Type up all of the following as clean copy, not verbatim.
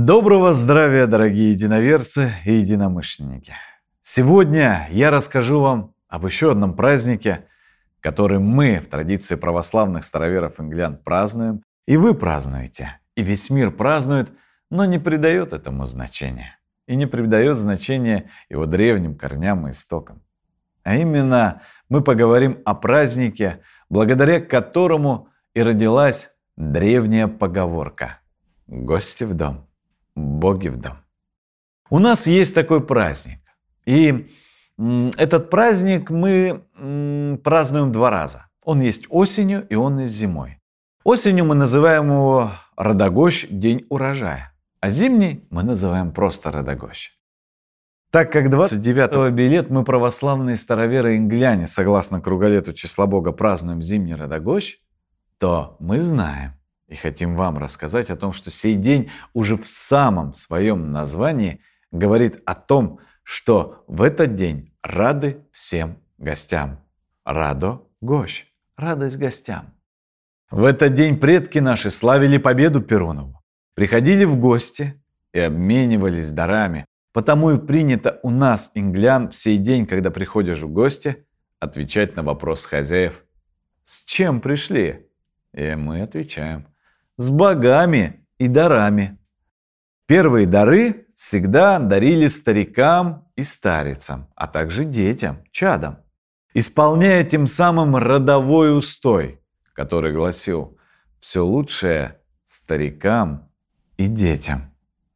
Доброго здравия, дорогие единоверцы и единомышленники! Сегодня я расскажу вам об еще одном празднике, который мы в традиции православных староверов-инглян празднуем, и вы празднуете, и весь мир празднует, но не придает этому значения. И не придает значения его древним корням и истокам. А именно мы поговорим о празднике, благодаря которому и родилась древняя поговорка «Гости в дом, боги в дом». У нас есть такой праздник. И этот праздник мы празднуем два раза. Он есть осенью и он есть зимой. Осенью мы называем его Родогощ, день урожая. А зимний мы называем просто Родогощ. Так как 29 Белет мы православные староверы-ингляне, согласно круголету числа Бога, празднуем зимний Родогощ, то мы знаем и хотим вам рассказать о том, что сей день уже в самом своем названии говорит о том, что в этот день рады всем гостям. Радо-гощ. Радость гостям. В этот день предки наши славили победу Перунову, приходили в гости и обменивались дарами. Потому и принято у нас, инглян, в сей день, когда приходишь в гости, отвечать на вопрос хозяев: «С чем пришли?» И мы отвечаем: «С богами и дарами». Первые дары всегда дарили старикам и старицам, а также детям, чадам, исполняя тем самым родовой устой, который гласил: «Все лучшее старикам и детям».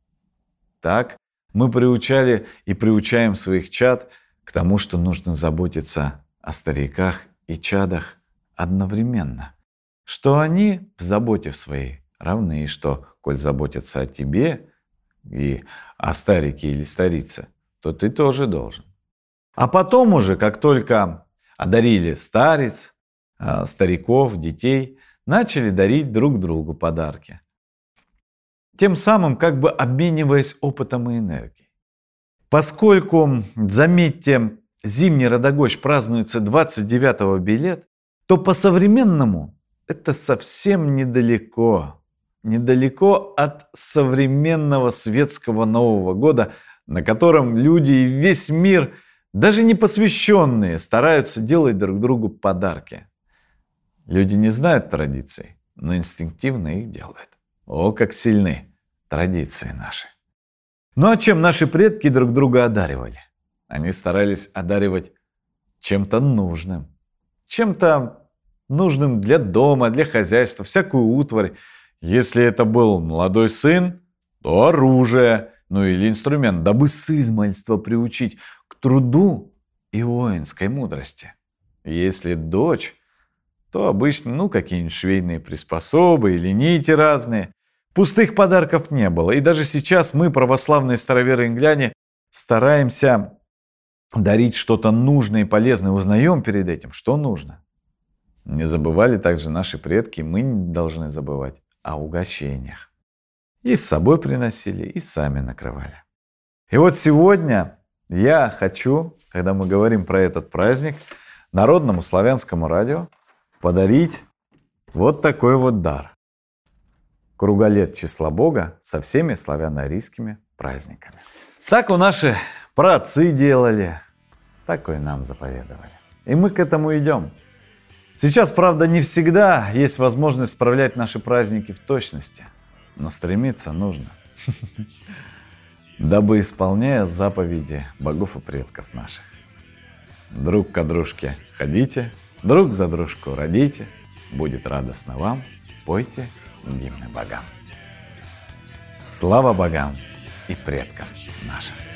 Так мы приучали и приучаем своих чад к тому, что нужно заботиться о стариках и чадах одновременно, что они в заботе своей равны, и что, коль заботятся о тебе и о старике или старице, то ты тоже должен. А потом уже, как только одарили стариц, стариков, детей, начали дарить друг другу подарки. Тем самым как бы обмениваясь опытом и энергией. Поскольку, заметьте, зимний Родогощ празднуется 29 Белет, то по-современному это совсем недалеко. Недалеко от современного светского Нового года, на котором люди и весь мир, даже не посвященные, стараются делать друг другу подарки. Люди не знают традиций, но инстинктивно их делают. О, как сильны традиции наши! Ну а чем наши предки друг друга одаривали? Они старались одаривать чем-то нужным. Чем-то нужным для дома, для хозяйства, всякую утварь. Если это был молодой сын, то оружие, ну или инструмент, дабы сызмальства приучить к труду и воинской мудрости. Если дочь, то обычно какие-нибудь швейные приспособы или нити разные. Пустых подарков не было. И даже сейчас мы, православные староверы-ингляне, стараемся дарить что-то нужное и полезное. Узнаем перед этим, что нужно. Не забывали также наши предки, мы не должны забывать о угощениях. И с собой приносили, и сами накрывали. И вот сегодня я хочу, когда мы говорим про этот праздник, Народному славянскому радио подарить вот такой вот дар. Круголет числа Бога со всеми славяно-арийскими праздниками. Так у наши праотцы делали, так и нам заповедовали. И мы к этому идем. Сейчас, правда, не всегда есть возможность справлять наши праздники в точности, но стремиться нужно, дабы, исполняя заповеди богов и предков наших. Друг к дружке ходите, друг за дружку родите, будет радостно вам, пойте гимны богам. Слава богам и предкам нашим!